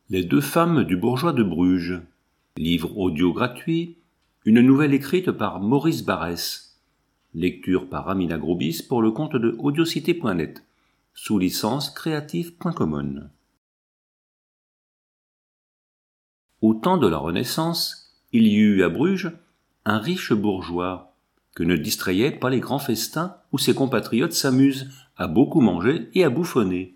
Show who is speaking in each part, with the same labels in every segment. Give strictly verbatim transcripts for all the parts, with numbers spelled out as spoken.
Speaker 1: Les deux femmes du bourgeois de Bruges. Livre audio gratuit. Une nouvelle écrite par Maurice Barrès. Lecture par Amina Grobis pour le compte de audiocité point net. Sous licence creative point common. Au temps de la Renaissance, il y eut à Bruges un riche bourgeois que ne distrayaient pas les grands festins où ses compatriotes s'amusent à beaucoup manger et à bouffonner.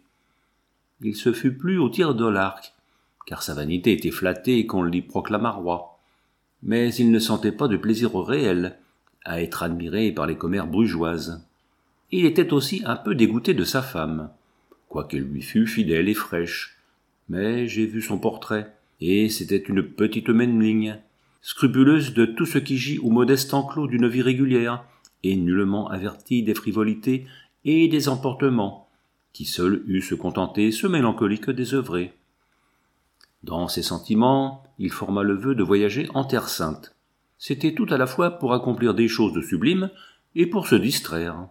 Speaker 1: Il se fut plu au tir de l'arc, car sa vanité était flattée qu'on l'y proclamât roi. Mais il ne sentait pas de plaisir réel à être admiré par les commères brugeoises. Il était aussi un peu dégoûté de sa femme, quoiqu'elle lui fût fidèle et fraîche. Mais j'ai vu son portrait, et c'était une petite Memling, scrupuleuse de tout ce qui gît au modeste enclos d'une vie régulière, et nullement avertie des frivolités et des emportements, qui seuls eussent contenté ce mélancolique désœuvré. Dans ses sentiments, il forma le vœu de voyager en Terre Sainte. C'était tout à la fois pour accomplir des choses de sublimes et pour se distraire.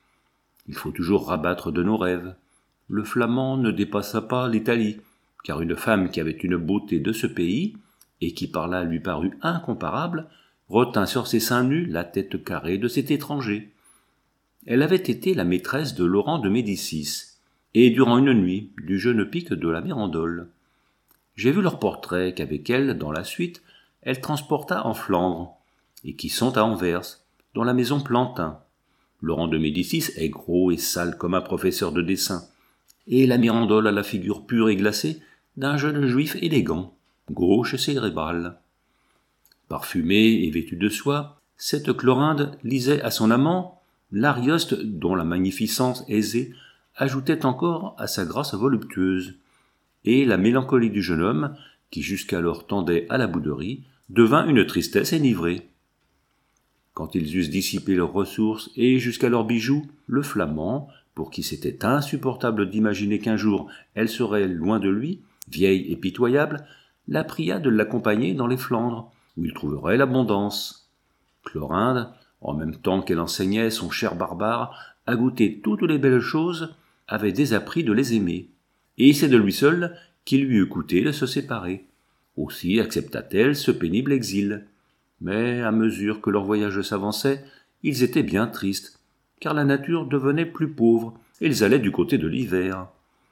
Speaker 1: Il faut toujours rabattre de nos rêves. Le flamand ne dépassa pas l'Italie, car une femme qui avait une beauté de ce pays, et qui par là lui parut incomparable, retint sur ses seins nus la tête carrée de cet étranger. Elle avait été la maîtresse de Laurent de Médicis, et durant une nuit, du jeune pic de la Mirandole. J'ai vu leur portrait qu'avec elle, dans la suite, elle transporta en Flandre, et qui sont à Anvers, dans la maison Plantin. Laurent de Médicis est gros et sale comme un professeur de dessin, et la Mirandole a la figure pure et glacée d'un jeune juif élégant, gauche et cérébral. Parfumée et vêtue de soie, cette Chlorinde lisait à son amant l'Arioste dont la magnificence aisée ajoutait encore à sa grâce voluptueuse, et la mélancolie du jeune homme, qui jusqu'alors tendait à la bouderie, devint une tristesse énivrée. Quand ils eussent dissipé leurs ressources et jusqu'à leurs bijoux, le flamand, pour qui c'était insupportable d'imaginer qu'un jour elle serait loin de lui, vieille et pitoyable, la pria de l'accompagner dans les Flandres, où il trouverait l'abondance. Chlorinde, en même temps qu'elle enseignait son cher barbare à goûter toutes les belles choses, avait désappris de les aimer. Et c'est de lui seul qu'il lui eût coûté de se séparer. Aussi accepta-t-elle ce pénible exil. Mais à mesure que leur voyage s'avançait, ils étaient bien tristes, car la nature devenait plus pauvre, et ils allaient du côté de l'hiver.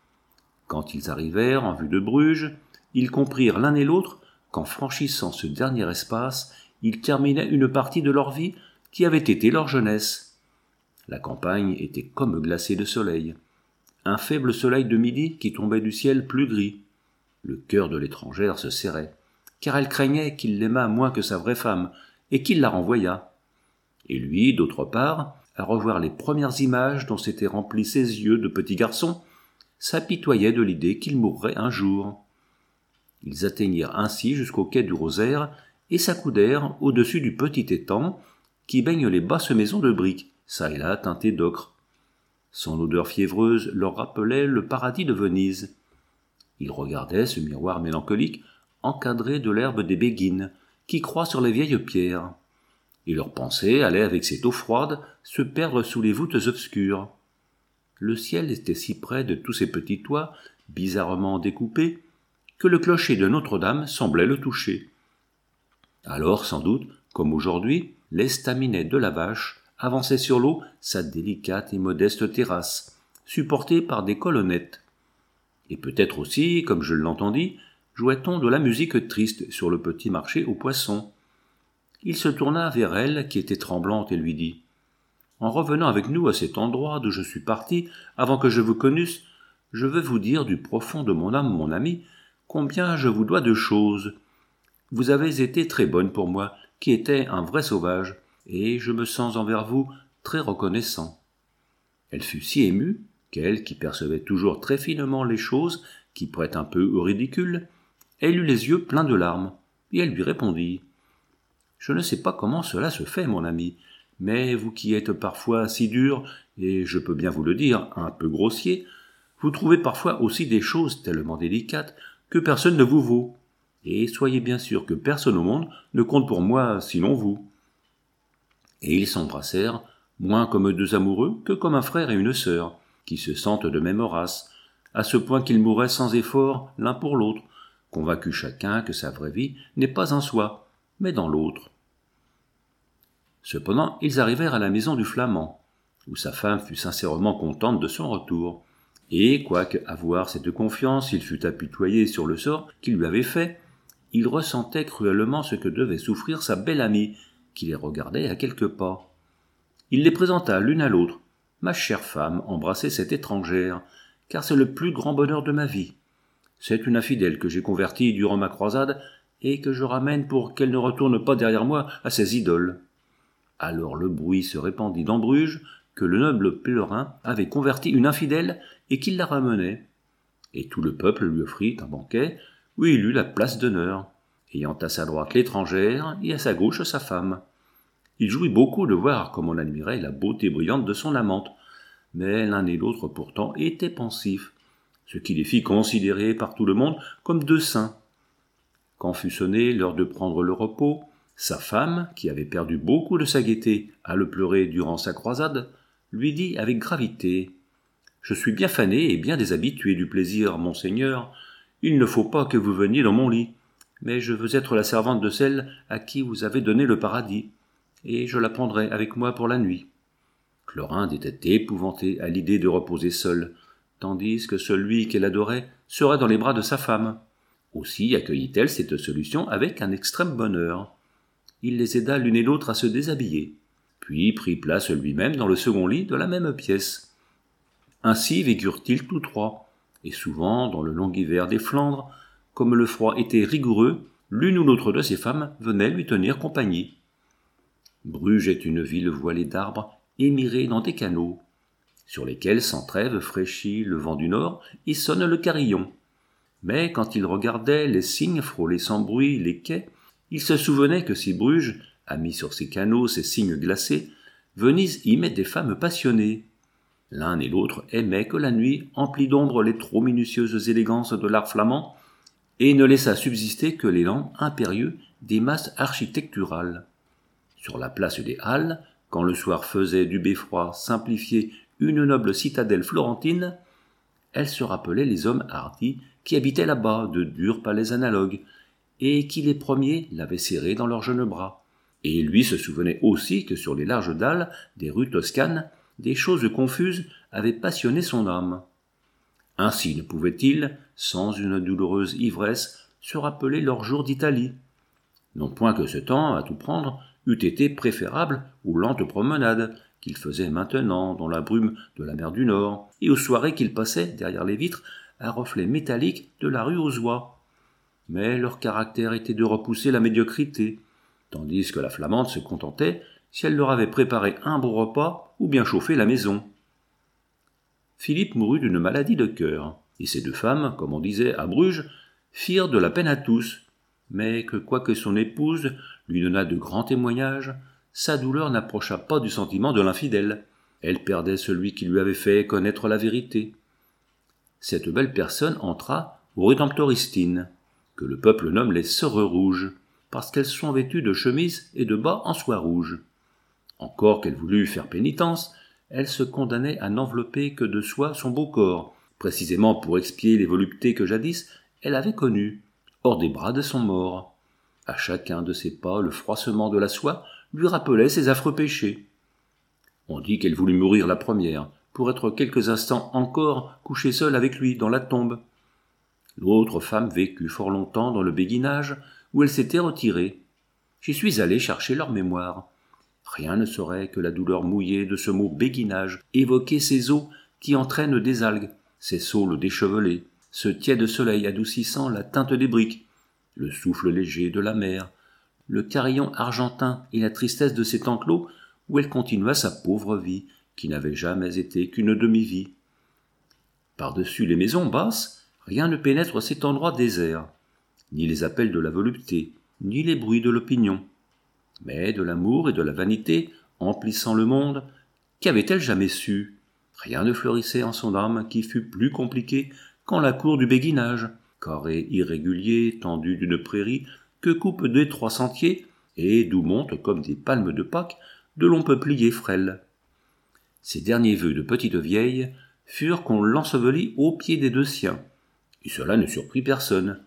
Speaker 1: Quand ils arrivèrent en vue de Bruges, ils comprirent l'un et l'autre qu'en franchissant ce dernier espace, ils terminaient une partie de leur vie qui avait été leur jeunesse. La campagne était comme glacée de soleil. Un faible soleil de midi qui tombait du ciel plus gris. Le cœur de l'étrangère se serrait, car elle craignait qu'il l'aimât moins que sa vraie femme, et qu'il la renvoyât. Et lui, d'autre part, à revoir les premières images dont s'étaient remplis ses yeux de petit garçon, s'apitoyait de l'idée qu'il mourrait un jour. Ils atteignirent ainsi jusqu'au quai du Rosaire, et s'accoudèrent au-dessus du petit étang qui baigne les basses maisons de briques, çà et là teintées d'ocre. Son odeur fiévreuse leur rappelait le paradis de Venise. Ils regardaient ce miroir mélancolique encadré de l'herbe des béguines qui croît sur les vieilles pierres. Et leur pensée allait avec cette eau froide se perdre sous les voûtes obscures. Le ciel était si près de tous ces petits toits, bizarrement découpés, que le clocher de Notre-Dame semblait le toucher. Alors, sans doute, comme aujourd'hui, l'estaminet de la vache avançait sur l'eau sa délicate et modeste terrasse, supportée par des colonnettes. Et peut-être aussi, comme je l'entendis, jouait-on de la musique triste sur le petit marché aux poissons. Il se tourna vers elle, qui était tremblante, et lui dit « En revenant avec nous à cet endroit d'où je suis parti, avant que je vous connusse, je veux vous dire du profond de mon âme, mon ami, combien je vous dois de choses. Vous avez été très bonne pour moi, qui étais un vrai sauvage, et je me sens envers vous très reconnaissant. » Elle fut si émue qu'elle, qui percevait toujours très finement les choses qui prêtent un peu au ridicule, elle eut les yeux pleins de larmes, et elle lui répondit « Je ne sais pas comment cela se fait, mon ami, mais vous qui êtes parfois si dur, et je peux bien vous le dire, un peu grossier, vous trouvez parfois aussi des choses tellement délicates que personne ne vous vaut, et soyez bien sûr que personne au monde ne compte pour moi sinon vous. » Et ils s'embrassèrent, moins comme deux amoureux que comme un frère et une sœur, qui se sentent de même race, à ce point qu'ils mourraient sans effort l'un pour l'autre, convaincu chacun que sa vraie vie n'est pas en soi, mais dans l'autre. Cependant, ils arrivèrent à la maison du Flamand, où sa femme fut sincèrement contente de son retour, et quoique à voir cette confiance il fût apitoyé sur le sort qu'il lui avait fait, il ressentait cruellement ce que devait souffrir sa belle amie, qui les regardait à quelques pas. Il les présenta l'une à l'autre. « Ma chère femme, embrassez cette étrangère, car c'est le plus grand bonheur de ma vie. C'est une infidèle que j'ai convertie durant ma croisade, et que je ramène pour qu'elle ne retourne pas derrière moi à ses idoles. » Alors le bruit se répandit dans Bruges que le noble pèlerin avait converti une infidèle et qu'il la ramenait. Et tout le peuple lui offrit un banquet où il eut la place d'honneur, ayant à sa droite l'étrangère et à sa gauche sa femme. Il jouit beaucoup de voir comme on admirait la beauté brillante de son amante, mais l'un et l'autre pourtant étaient pensifs, ce qui les fit considérer par tout le monde comme deux saints. Quand fut sonné l'heure de prendre le repos, sa femme, qui avait perdu beaucoup de sa gaieté à le pleurer durant sa croisade, lui dit avec gravité « Je suis bien fanée et bien déshabituée du plaisir, monseigneur. Il ne faut pas que vous veniez dans mon lit, mais je veux être la servante de celle à qui vous avez donné le paradis, et je la prendrai avec moi pour la nuit. » Chlorinde était épouvantée à l'idée de reposer seule, tandis que celui qu'elle adorait serait dans les bras de sa femme. Aussi accueillit-elle cette solution avec un extrême bonheur. Il les aida l'une et l'autre à se déshabiller, puis prit place lui-même dans le second lit de la même pièce. Ainsi vécurent-ils tous trois, et souvent, dans le long hiver des Flandres, comme le froid était rigoureux, l'une ou l'autre de ces femmes venait lui tenir compagnie. Bruges est une ville voilée d'arbres émirés dans des canaux, sur lesquels sans trêve fraîchit le vent du nord et sonne le carillon. Mais quand il regardait les cygnes frôler sans bruit les quais, il se souvenait que si Bruges a mis sur ses canaux ses cygnes glacés, Venise y met des femmes passionnées. L'un et l'autre aimaient que la nuit emplit d'ombre les trop minutieuses élégances de l'art flamand et ne laissa subsister que l'élan impérieux des masses architecturales. Sur la place des Halles, quand le soir faisait du beffroi simplifié une noble citadelle florentine, elle se rappelait les hommes hardis qui habitaient là-bas de durs palais analogues, et qui les premiers l'avaient serré dans leurs jeunes bras. Et lui se souvenait aussi que sur les larges dalles des rues toscanes, des choses confuses avaient passionné son âme. Ainsi ne pouvait-il, sans une douloureuse ivresse, se rappeler leurs jours d'Italie. Non point que ce temps, à tout prendre, eût été préférable aux lentes promenades qu'il faisait maintenant dans la brume de la mer du Nord, et aux soirées qu'il passait derrière les vitres à reflets métalliques de la rue aux Oies. Mais leur caractère était de repousser la médiocrité, tandis que la Flamande se contentait si elle leur avait préparé un bon repas ou bien chauffé la maison. Philippe mourut d'une maladie de cœur, et ces deux femmes, comme on disait à Bruges, firent de la peine à tous, mais que quoique son épouse lui donnât de grands témoignages, sa douleur n'approcha pas du sentiment de l'infidèle. Elle perdait celui qui lui avait fait connaître la vérité. Cette belle personne entra aux Rédemptoristines, que le peuple nomme les Sœurs rouges, parce qu'elles sont vêtues de chemises et de bas en soie rouge. Encore qu'elle voulût faire pénitence, elle se condamnait à n'envelopper que de soie son beau corps, précisément pour expier les voluptés que jadis elle avait connues, hors des bras de son mort. À chacun de ses pas, le froissement de la soie lui rappelait ses affreux péchés. On dit qu'elle voulut mourir la première, pour être quelques instants encore couchée seule avec lui dans la tombe. L'autre femme vécut fort longtemps dans le béguinage, où elle s'était retirée. J'y suis allé chercher leur mémoire. Rien ne saurait que la douleur mouillée de ce mot béguinage évoquait ces eaux qui entraînent des algues, ces saules déchevelées, ce tiède soleil adoucissant la teinte des briques, le souffle léger de la mer, le carillon argentin et la tristesse de cet enclos où elle continua sa pauvre vie, qui n'avait jamais été qu'une demi-vie. Par-dessus les maisons basses, rien ne pénètre cet endroit désert, ni les appels de la volupté, ni les bruits de l'opinion. Mais de l'amour et de la vanité, emplissant le monde, qu'avait-elle jamais su? Rien ne fleurissait en son âme qui fût plus compliqué qu'en la cour du béguinage, carré irrégulier, tendu d'une prairie, que coupent d'étroits sentiers, et d'où montent, comme des palmes de Pâques, de longs peupliers frêles. Ces derniers vœux de petite vieille furent qu'on l'ensevelit au pied des deux siens, et cela ne surprit personne.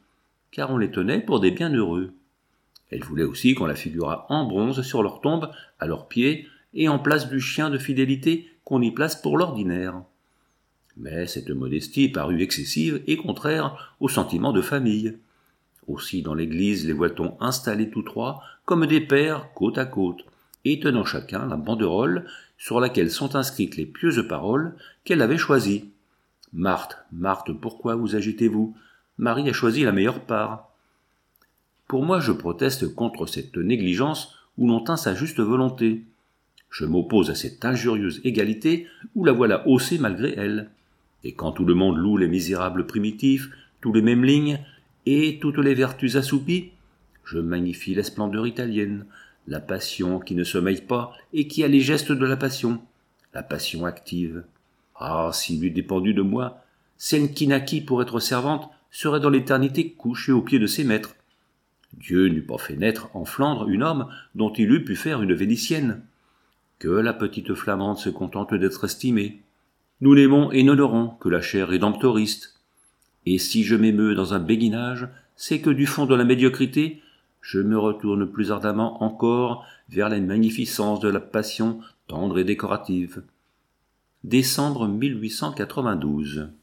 Speaker 1: car on les tenait pour des bienheureux. Elle voulait aussi qu'on la figurât en bronze sur leur tombe, à leurs pieds, et en place du chien de fidélité qu'on y place pour l'ordinaire. Mais cette modestie parut excessive et contraire au sentiment de famille. Aussi dans l'église les voit-on installés tous trois comme des pères côte à côte, et tenant chacun la banderole sur laquelle sont inscrites les pieuses paroles qu'elle avait choisies. « Marthe, Marthe, pourquoi vous agitez-vous ? Marie a choisi la meilleure part. » Pour moi, je proteste contre cette négligence où l'on tint sa juste volonté. Je m'oppose à cette injurieuse égalité où la voilà haussée malgré elle. Et quand tout le monde loue les misérables primitifs, tous les mêmes lignes, et toutes les vertus assoupies, je magnifie la splendeur italienne, la passion qui ne sommeille pas et qui a les gestes de la passion, la passion active. Ah, s'il eût dépendu de moi, celle qui naquit pour être servante serait dans l'éternité couchée aux pieds de ses maîtres. Dieu n'eût pas fait naître en Flandre une homme dont il eût pu faire une Vénitienne. Que la petite Flamande se contente d'être estimée. Nous n'aimons et n'honorons que la chair rédemptoriste. Et si je m'émeus dans un béguinage, c'est que du fond de la médiocrité, je me retourne plus ardemment encore vers la magnificence de la passion tendre et décorative. Décembre mille huit cent quatre-vingt-douze.